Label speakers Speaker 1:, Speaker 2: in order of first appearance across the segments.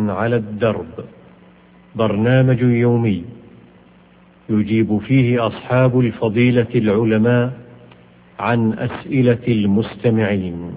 Speaker 1: على الدرب، برنامج يومي يجيب فيه أصحاب الفضيلة العلماء عن أسئلة المستمعين.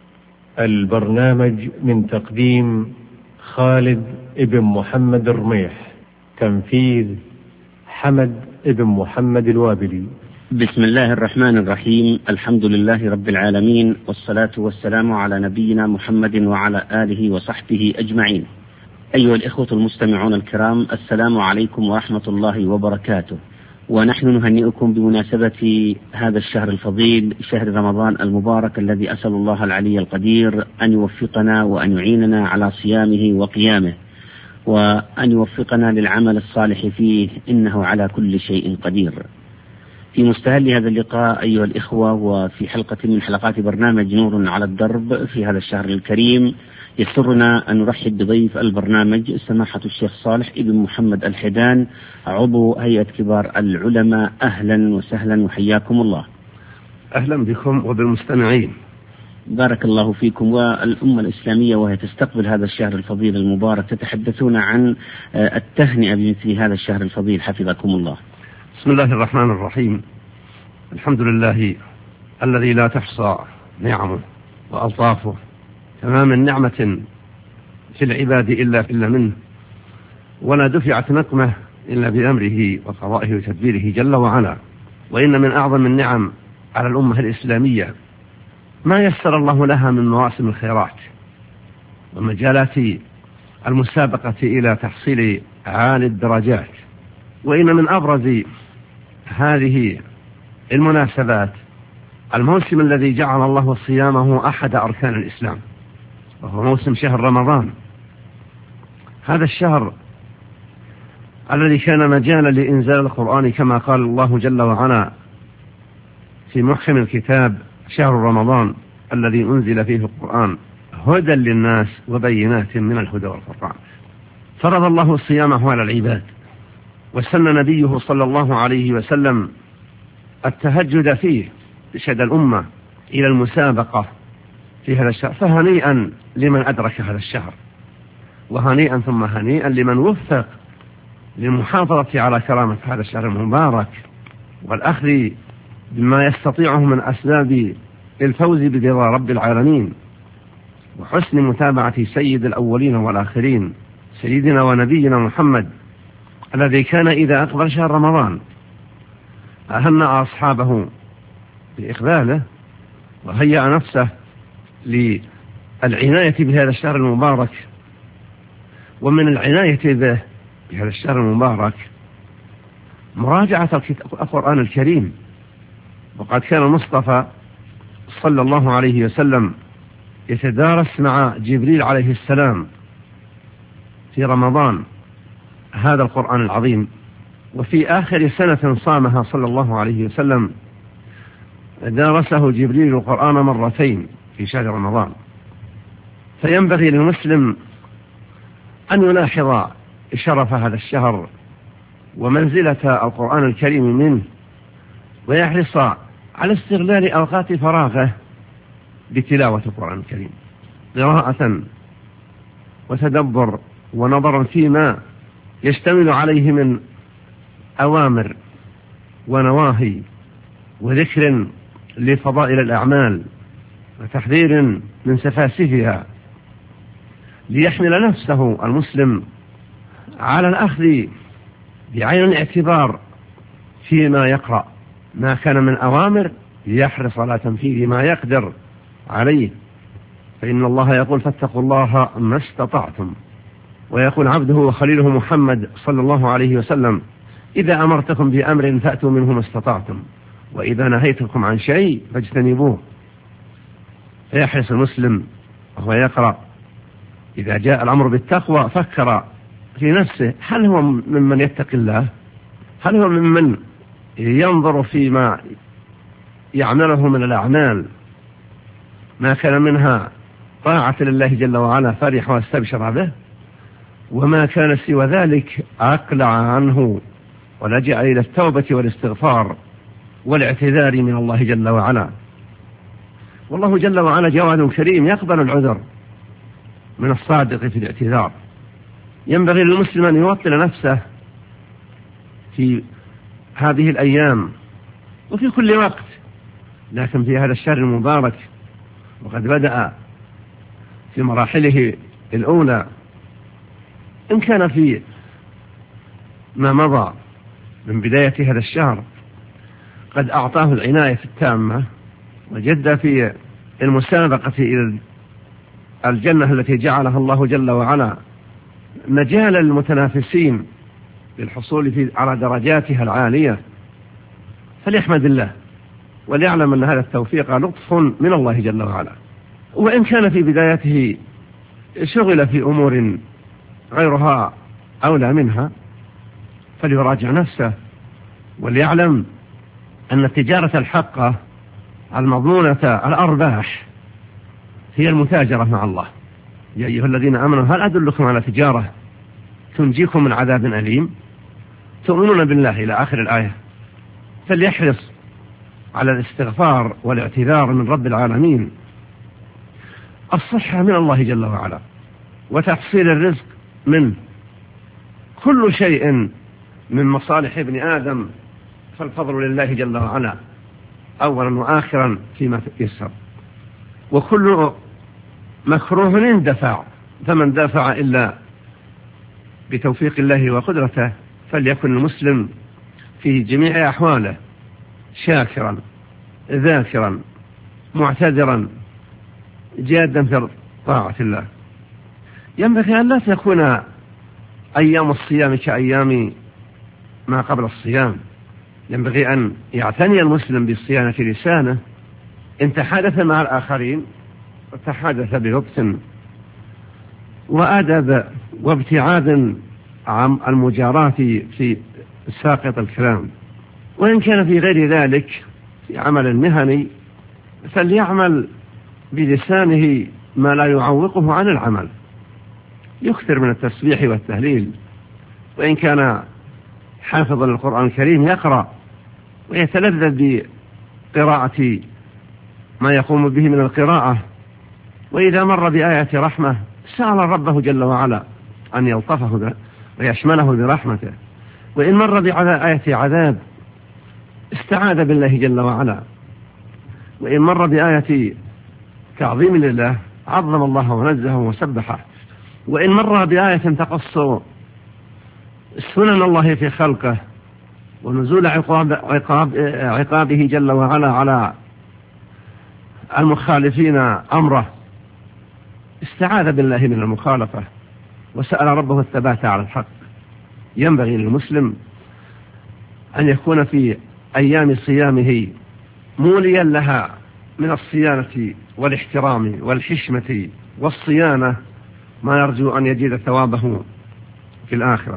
Speaker 1: البرنامج من تقديم خالد ابن محمد الرميح، تنفيذ حمد ابن محمد الوابلي.
Speaker 2: بسم الله الرحمن الرحيم. الحمد لله رب العالمين، والصلاة والسلام على نبينا محمد وعلى آله وصحبه أجمعين. أيها الإخوة المستمعون الكرام، السلام عليكم ورحمة الله وبركاته، ونحن نهنئكم بمناسبة هذا الشهر الفضيل، شهر رمضان المبارك، الذي أسأل الله العلي القدير أن يوفقنا وأن يعيننا على صيامه وقيامه، وأن يوفقنا للعمل الصالح فيه، إنه على كل شيء قدير. في مستهل هذا اللقاء أيها الإخوة، وفي حلقة من حلقات برنامج نور على الدرب في هذا الشهر الكريم، يسرنا أن نرحب بضيف البرنامج سماحة الشيخ صالح ابن محمد الحيدان، عضو هيئة كبار العلماء. أهلا وسهلا وحياكم الله.
Speaker 3: أهلا بكم وبالمستمعين.
Speaker 2: بارك الله فيكم. والأمة الإسلامية وهي تستقبل هذا الشهر الفضيل المبارك تتحدثون عن التهنئة بمثل هذا الشهر الفضيل، حفظكم الله.
Speaker 3: بسم الله الرحمن الرحيم. الحمد لله الذي لا تحصى نعمه وألطافه، فما من نعمة في العباد إلا منه، ولا دفعت نقمة إلا بأمره وقضائه وتدبيره جل وعلا. وإن من أعظم النعم على الأمة الإسلامية ما يسر الله لها من مواسم الخيرات ومجالات المسابقة إلى تحصيل عالي الدرجات. وإن من أبرز هذه المناسبات الموسم الذي جعل الله صيامه أحد أركان الإسلام، وهو موسم شهر رمضان. هذا الشهر الذي كان مجالا لإنزال القرآن، كما قال الله جل وعلا في محكم الكتاب: شهر رمضان الذي أنزل فيه القرآن هدى للناس وبينات من الهدى والفرقان. فرض الله صيامه على العباد، وسن نبيه صلى الله عليه وسلم التهجد فيه، ارشد الأمة إلى المسابقة في هذا الشهر. فهنيئا لمن أدرك هذا الشهر، وهنيئا ثم هنيئا لمن وفق للمحافظة على كرامة هذا الشهر المبارك، والأخذ بما يستطيعه من أسباب الفوز برضا رب العالمين، وحسن متابعة سيد الأولين والآخرين، سيدنا ونبينا محمد، الذي كان إذا أقبل شهر رمضان أهنأ أصحابه بإقباله، وهيأ نفسه للعناية بهذا الشهر المبارك. ومن العناية به بهذا الشهر المبارك مراجعة القرآن الكريم. وقد كان المصطفى صلى الله عليه وسلم يتدارس مع جبريل عليه السلام في رمضان هذا القرآن العظيم. وفي آخر سنة صامها صلى الله عليه وسلم دارسه جبريل القرآن مرتين في شهر رمضان. فينبغي للمسلم أن يلاحظ شرف هذا الشهر ومنزلة القرآن الكريم منه، ويحرص على استغلال أوقات فراغه بتلاوة القرآن الكريم، قراءة وتدبر ونظرا فيما يشتمل عليه من أوامر ونواهي، وذكر لفضائل الأعمال، وتحذير من سفاسفها، ليحمل نفسه المسلم على الأخذ بعين الاعتبار فيما يقرأ، ما كان من أوامر ليحرص على تنفيذ ما يقدر عليه، فإن الله يقول: فاتقوا الله ما استطعتم. ويقول عبده وخليله محمد صلى الله عليه وسلم: إذا أمرتكم بأمر فأتوا منه ما استطعتم، وإذا نهيتكم عن شيء فاجتنبوه. فيحرص المسلم وهو يقرأ إذا جاء الأمر بالتقوى فكر في نفسه: هل هو ممن يتقي الله؟ هل هو ممن ينظر فيما يعمله من الأعمال ما كان منها طاعة لله جل وعلا فرح واستبشر به، وما كان سوى ذلك أقلع عنه ولجأ إلى التوبة والاستغفار والاعتذار من الله جل وعلا. والله جل وعلا جواد كريم يقبل العذر من الصادق في الاعتذار، ينبغي للمسلم أن يوطن نفسه في هذه الأيام وفي كل وقت، لكن في هذا الشهر المبارك وقد بدأ في مراحله الأولى، إن كان في ما مضى من بداية هذا الشهر قد أعطاه العناية التامة وجد في المسابقة إلى الجنة التي جعلها الله جل وعلا مجال للمتنافسين للحصول على درجاتها العالية، فليحمد الله وليعلم أن هذا التوفيق لطف من الله جل وعلا. وإن كان في بدايته شغل في أمور غيرها أولى منها فليراجع نفسه وليعلم أن التجارة الحقة المضمونة الأرباح هي المتاجرة مع الله. يا أيها الذين آمنوا هل أدلكم على تجارة تنجيكم من عذاب أليم؟ تؤمنون بالله إلى آخر الآية. فليحرص على الاستغفار والاعتذار من رب العالمين، الصحة من الله جل وعلا وتحصيل الرزق منه، كل شيء من مصالح ابن آدم فالفضل لله جل وعلا أولا وآخرا فيما يسر، وكل مكروه اندفع، فمن دافع إلا بتوفيق الله وقدرته. فليكن المسلم في جميع أحواله شاكرا ذاكرا معتذرا جادا في طاعة الله. ينبغي أن لا تكون أيام الصيام كأيام ما قبل الصيام، ينبغي أن يعتني المسلم بصيانة لسانه، إن تحدث مع الآخرين وتحدث بلطف وأدب وابتعاد عن المجاراة في ساقط الكلام. وإن كان في غير ذلك في عمل مهني فليعمل بلسانه ما لا يعوقه عن العمل، يكثر من التسبيح والتهليل، وإن كان حافظا للقرآن الكريم يقرأ ويتلذذ بقراءة ما يقوم به من القراءة، وإذا مر بآية رحمة سأل ربه جل وعلا أن يلطفه ويشمله برحمته، وإن مر بآية عذاب استعاذ بالله جل وعلا، وإن مر بآية تعظيم لله عظم الله ونزهه وسبحه، وإن مر بآية تقص سنن الله في خلقه ونزول عقابه جل وعلا على المخالفين أمره استعاذ بالله من المخالفة وسأل ربه الثبات على الحق. ينبغي للمسلم أن يكون في أيام صيامه موليا لها من الصيانة والاحترام والحشمة والصيانة ما يرجو أن يجد ثوابه في الآخرة.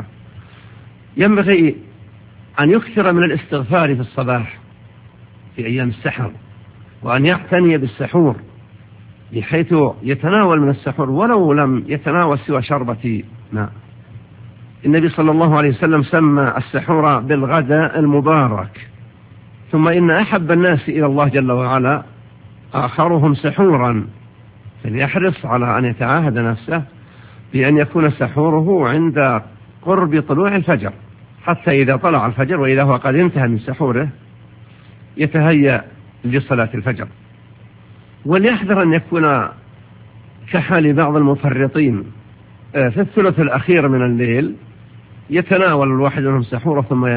Speaker 3: ينبغي أن يكثر من الاستغفار في الصباح في أيام السحر، وأن يعتني بالسحور بحيث يتناول من السحور ولو لم يتناول سوى شربة ماء. النبي صلى الله عليه وسلم سمى السحور بالغداء المبارك، ثم إن أحب الناس إلى الله جل وعلا آخرهم سحورا، فليحرص على أن يتعاهد نفسه بأن يكون سحوره عند قرب طلوع الفجر، حتى إذا طلع الفجر وإذا هو قد انتهى من سحوره يتهيأ لصلاة الفجر. وليحذر أن يكون كحال بعض المفرطين في الثلث الأخير من الليل يتناول الواحد منهم سحوره ثم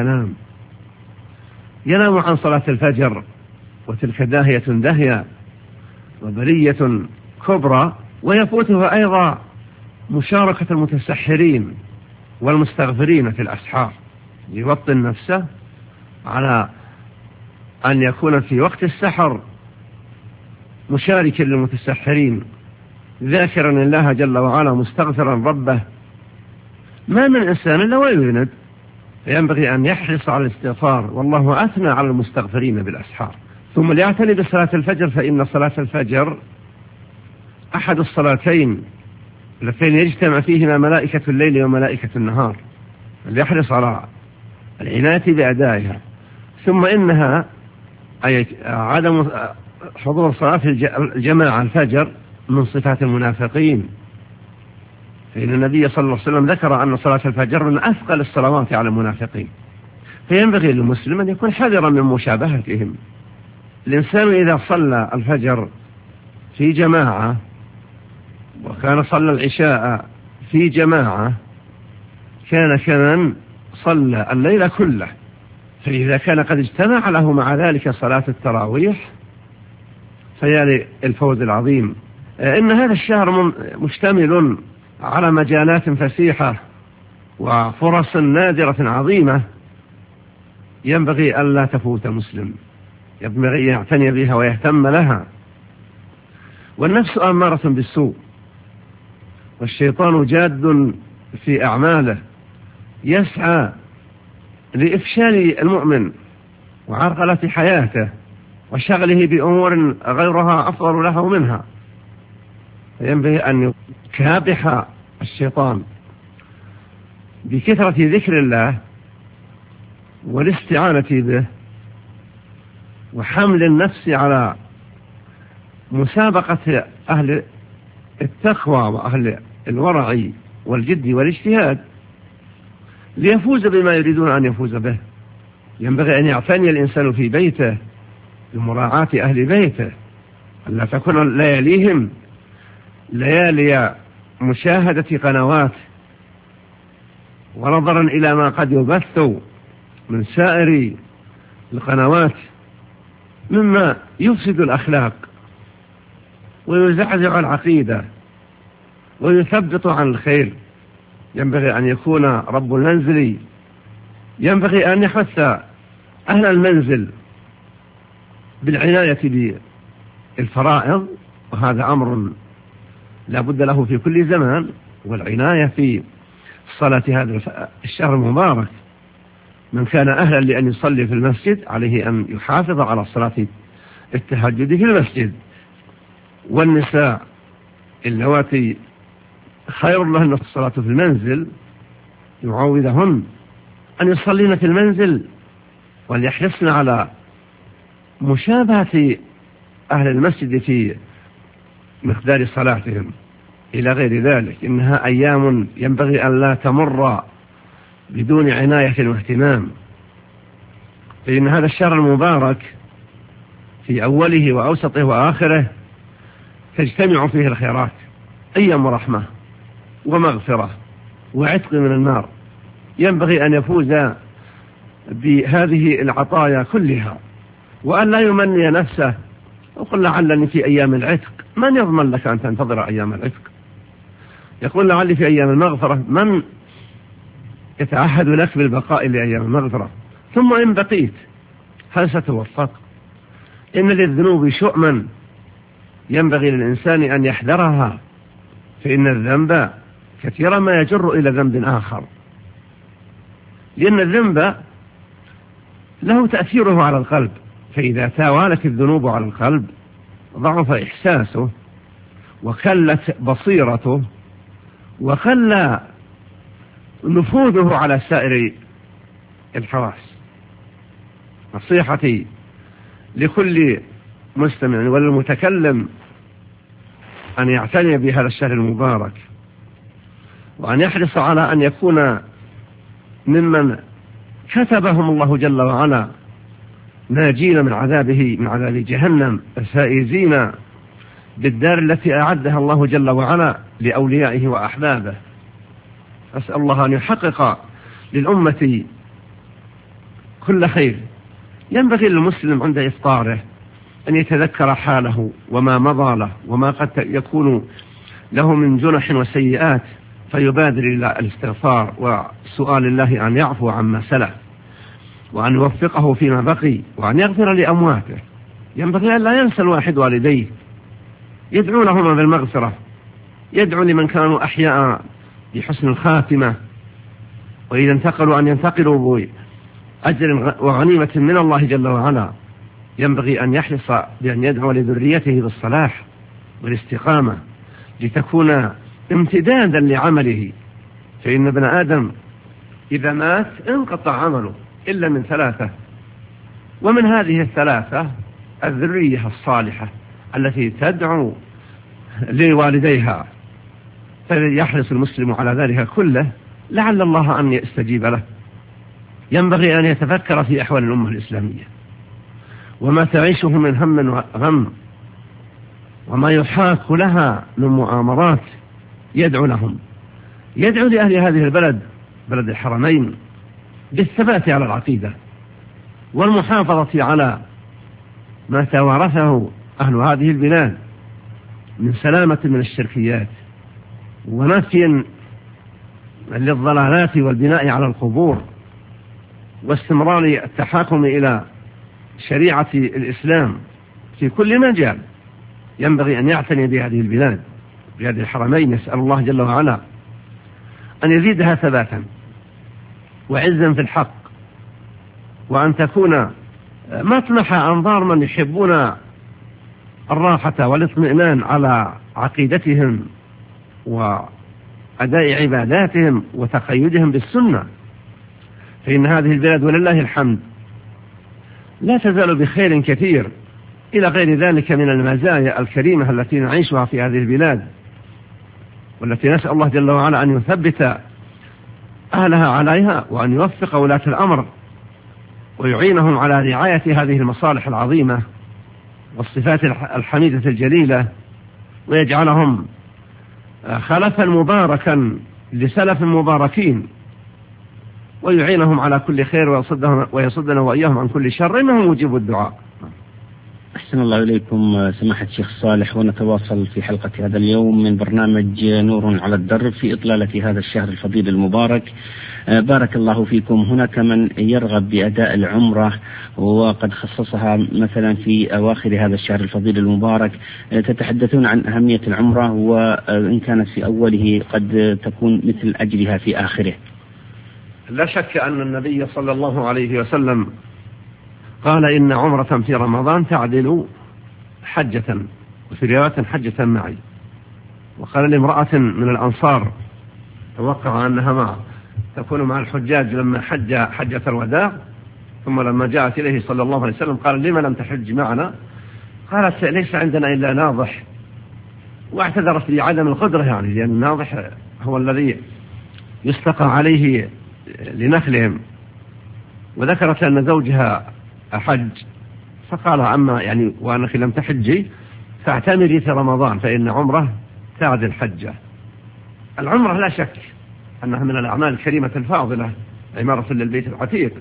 Speaker 3: ينام عن صلاة الفجر، وتلك داهية دهية وبلية كبرى، ويفوتها أيضا مشاركة المتسحرين والمستغفرين في الأسحار. يوطن نفسه على أن يكون في وقت السحر مشاركا للمتسحرين ذاكرا الله جل وعلا مستغفرا ربه. ما من إنسان إلا ويذنب، فينبغي أن يحرص على الاستغفار، والله أثنى على المستغفرين بالأسحار. ثم ليعتني بصلاة الفجر، فإن صلاة الفجر أحد الصلاتين اللتين يجتمع فيهما ملائكة الليل وملائكة النهار، ليحرص على العناية بأدائها. ثم إنها أي عدم حضور صلاة الجماعة الفجر من صفات المنافقين، فإن النبي صلى الله عليه وسلم ذكر أن صلاة الفجر من أثقل الصلوات على المنافقين، فينبغي للمسلم أن يكون حذرا من مشابهتهم. الإنسان إذا صلى الفجر في جماعة وكان صلى العشاء في جماعة كان كمن صلى الليل كله، فإذا كان قد اجتمع له مع ذلك صلاة التراويح فيا الفوز العظيم. إن هذا الشهر مشتمل على مجالات فسيحة وفرص نادرة عظيمة ينبغي ألا تفوت مسلم، ينبغي أن يعتني بها ويهتم لها. والنفس آمارة بالسوء، والشيطان جاد في أعماله يسعى لإفشال المؤمن وعرقلة حياته وشغله بأمور غيرها أفضل له منها، فينبغي أن يكابح الشيطان بكثرة ذكر الله والاستعانة به وحمل النفس على مسابقة أهل التقوى وأهل الورع والجد والاجتهاد ليفوز بما يريدون أن يفوز به. ينبغي أن يعتني الإنسان في بيته بمراعاة أهل بيته، ألا تكون لياليهم ليالي مشاهدة قنوات ونظرا إلى ما قد يبث من سائر القنوات مما يفسد الأخلاق ويزعزع العقيدة ويثبط عن الخير. ينبغي أن يكون رب المنزل ينبغي أن يحث أهل المنزل بالعناية بالفرائض، وهذا أمر لا بد له في كل زمان، والعناية في صلاة هذا الشهر المبارك. من كان أهلا لأن يصلي في المسجد عليه أن يحافظ على صلاة التهجد في المسجد. والنساء اللواتي خير لهن الصلاة في المنزل يعوذهن أن يصلين في المنزل وليحرصن على مشابهة أهل المسجد في مقدار صلاتهم إلى غير ذلك. إنها أيام ينبغي أن لا تمر بدون عناية واهتمام، فإن هذا الشهر المبارك في أوله وأوسطه وآخره تجتمع فيه الخيرات، أيام رحمة ومغفرة وعتق من النار. ينبغي أن يفوز بهذه العطايا كلها وأن لا يمني نفسه وقل لعلني في أيام العتق. من يضمن لك أن تنتظر أيام العتق؟ يقول لعلي في أيام المغفرة. من يتعهد لك بالبقاء لأيام المغفرة؟ ثم إن بقيت هل ستوفق؟ إن للذنوب شؤما ينبغي للإنسان أن يحذرها، فإن الذنب كثيرا ما يجر إلى ذنب آخر، لأن الذنب له تأثيره على القلب، فإذا توالت الذنوب على القلب ضعف إحساسه وكلت بصيرته وقل نفوذه على سائر الحواس. نصيحتي لكل مستمع وللمتكلم أن يعتني بهذا الشهر المبارك، وأن يحرص على أن يكون ممن كتبهم الله جل وعلا ناجين من عذابه من عذاب جهنم فائزين بالدار التي أعدها الله جل وعلا لأوليائه وأحبابه. أسأل الله أن يحقق للأمة كل خير. ينبغي للمسلم عند إفطاره أن يتذكر حاله وما مضى له وما قد يكون له من جنح وسيئات، فيبادر إلى الاستغفار وسؤال الله أن يعفو عما سلف وأن يوفقه فيما بقي وأن يغفر لأمواته. ينبغي أن لا ينسى الواحد والديه، يدعو لهما بالمغفرة، يدعو لمن كانوا أحياء بحسن الخاتمة، وإذا انتقلوا أن ينتقلوا بأجر وغنيمة من الله جل وعلا. ينبغي أن يحرص بأن يدعو لذريته بالصلاح والاستقامة لتكون امتدادا لعمله، فإن ابن آدم إذا مات انقطع عمله إلا من ثلاثة، ومن هذه الثلاثة الذرية الصالحة التي تدعو لوالديها. فيحرص المسلم على ذلك كله لعل الله أن يستجيب له. ينبغي أن يتفكر في أحوال الأمة الإسلامية وما تعيشه من هم وغم وما يحاك لها من مؤامرات. يدعو لهم، يدعو لأهل هذه البلد، بلد الحرمين، بالثبات على العقيدة والمحافظة على ما توارثه أهل هذه البلاد من سلامة من الشركيات ونفي للضلالات والبناء على القبور واستمرار التحاكم إلى شريعة الإسلام في كل مجال. ينبغي أن يعتني بهذه البلاد، بهذه الحرمين. نسأل الله جل وعلا أن يزيدها ثباتا وعزا في الحق، وأن تكون مطمح أنظار من يحبون الراحة والاطمئنان على عقيدتهم وأداء عباداتهم وتقيدهم بالسنة. فإن هذه البلاد ولله الحمد لا تزال بخير كثير إلى غير ذلك من المزايا الكريمة التي نعيشها في هذه البلاد، والتي نسأل الله جل وعلا أن يثبت أهلها عليها، وأن يوفق ولاة الأمر ويعينهم على رعاية هذه المصالح العظيمة والصفات الحميدة الجليلة، ويجعلهم خلفا مباركا لسلف مباركين، ويعينهم على كل خير ويصدنا وإياهم عن كل شر، إنه مجيب الدعاء.
Speaker 2: أحسن الله إليكم سماحة الشيخ صالح، ونتواصل في حلقة هذا اليوم من برنامج نور على الدرب في إطلالة هذا الشهر الفضيل المبارك. بارك الله فيكم. هناك من يرغب بأداء العمرة وقد خصصها مثلا في أواخر هذا الشهر الفضيل المبارك. تتحدثون عن أهمية العمرة، وإن كانت في أوله قد تكون مثل أجرها في آخره.
Speaker 3: لا شك أن النبي صلى الله عليه وسلم قال إن عمرة في رمضان تعدل حجة، وفي رواية حجة معي. وقال لامرأة من الأنصار توقع أنها تكون مع الحجاج لما حج حجة الوداع، ثم لما جاءت إليه صلى الله عليه وسلم قال لما لم تحج معنا؟ قالت ليس عندنا إلا ناضح، واعتذرت بعدم القدرة، يعني لأن الناضح هو الذي يستقى عليه لنخلهم، وذكرت أن زوجها أحج، فقال أما يعني وأنك لم تحجي فاعتمري في رمضان فإن عمره تعدل حجة. العمرة لا شك أنها من الأعمال الكريمة الفاضلة، عمارة للبيت العتيق،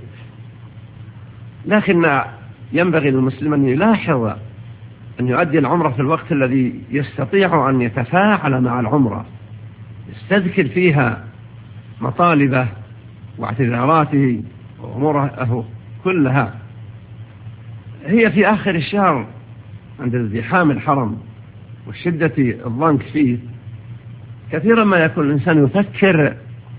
Speaker 3: لكن ينبغي للمسلم أن يلاحظ أن يؤدي العمرة في الوقت الذي يستطيع أن يتفاعل مع العمرة، يستذكر فيها مطالبه واعتذاراته وأموره كلها. هي في آخر الشهر عند ازدحام الحرم وشدة الضنك فيه كثيرا ما يكون الإنسان يفكر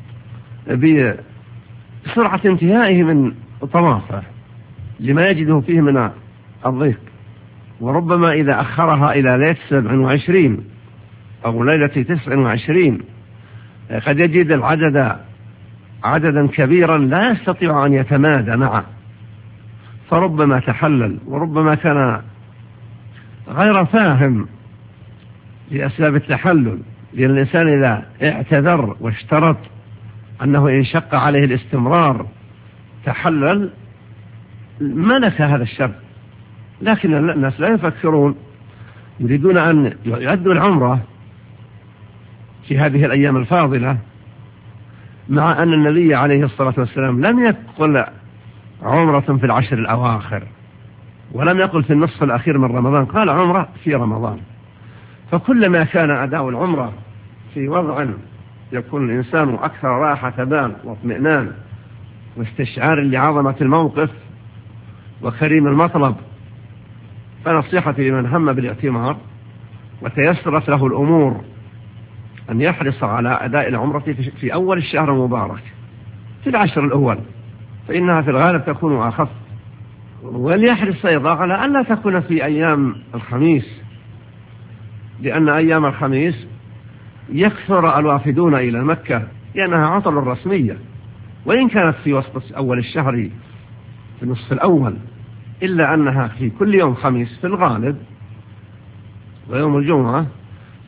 Speaker 3: بسرعة انتهائه من طوافه لما يجده فيه من الضيق، وربما إذا أخرها إلى ليلة 27 أو ليلة 29 قد يجد العدد عددا كبيرا لا يستطيع أن يتمادى معه، فربما تحلل، وربما كان غير فاهم لأسباب التحلل، لأن الإنسان إذا اعتذر واشترط أنه إن شق عليه الاستمرار تحلل ملك هذا الشر. لكن الناس لا يفكرون، يريدون أن يؤدوا العمرة في هذه الأيام الفاضلة، مع أن النبي عليه الصلاة والسلام لم يقل عمرة في العشر الأواخر، ولم يقل في النصف الأخير من رمضان، قال عمرة في رمضان. فكلما كان أداء العمرة في وضع يكون الإنسان أكثر راحة بال واطمئنان واستشعار لعظمة الموقف وكريم المطلب، فنصيحتي لمن هم بالاعتمار وتيسرت له الأمور أن يحرص على أداء العمرة في أول الشهر المبارك في العشر الأول، فإنها في الغالب تكون أخف. وليحرص أيضا على أن لا تكون في أيام الخميس، لأن أيام الخميس يكثر الوافدون إلى مكة لأنها عطل رسمية، وإن كانت في وسط أول الشهر في النصف الأول، إلا أنها في كل يوم خميس في الغالب ويوم الجمعة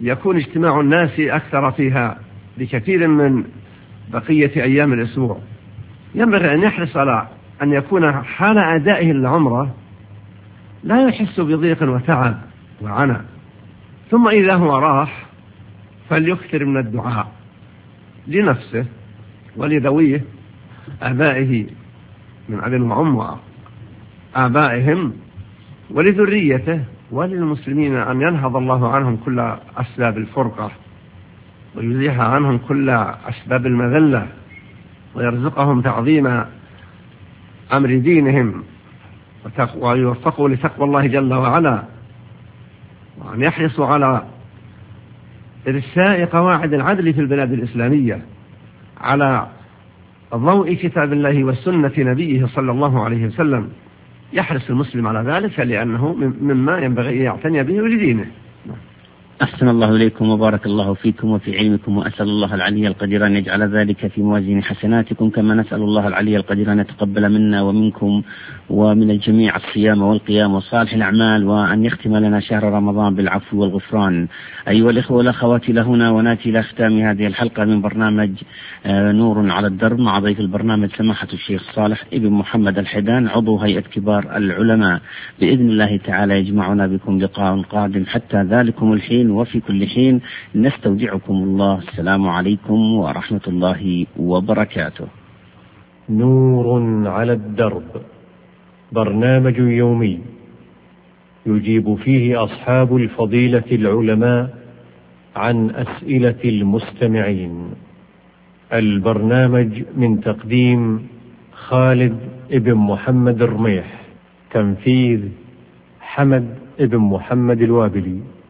Speaker 3: يكون اجتماع الناس أكثر فيها بكثير من بقية أيام الأسبوع، ينبغي أن يحرص على أن يكون حال أدائه للعمرة لا يحس بضيق وتعب وعنى، ثم إذا هو راح فليكثر من الدعاء لنفسه ولذويه آبائه من أب وأم وآبائهم ولذريته وللمسلمين، أن ينهض الله عنهم كل أسباب الفرقة ويزيح عنهم كل أسباب المذلة ويرزقهم تعظيم أمر دينهم ويوفقوا لتقوى الله جل وعلا، وأن يحرصوا على إرساء قواعد العدل في البلاد الإسلامية على ضوء كتاب الله والسنة نبيه صلى الله عليه وسلم. يحرص المسلم على ذلك لأنه مما ينبغي أن يعتني به ولدينه.
Speaker 2: أحسن الله إليكم وبارك الله فيكم وفي علمكم، وأسأل الله العلي القدير أن يجعل ذلك في موازين حسناتكم، كما نسأل الله العلي القدير أن يتقبل منا ومنكم ومن الجميع الصيام والقيام وصالح الأعمال، وأن يختم لنا شهر رمضان بالعفو والغفران. أيها الإخوة والأخوات، لهنا وناتي إلى ختام هذه الحلقة من برنامج نور على الدرب، مع ضيف البرنامج سماحة الشيخ صالح ابن محمد الحيدان، عضو هيئة كبار العلماء. بإذن الله تعالى يجمعنا بكم لقاء قادم، حتى ذلكم الحين وفي كل حين نستودعكم الله. السلام عليكم ورحمة الله وبركاته.
Speaker 1: نور على الدرب، برنامج يومي يجيب فيه أصحاب الفضيلة العلماء عن أسئلة المستمعين. البرنامج من تقديم خالد ابن محمد الرميح، تنفيذ حمد ابن محمد الوابلي.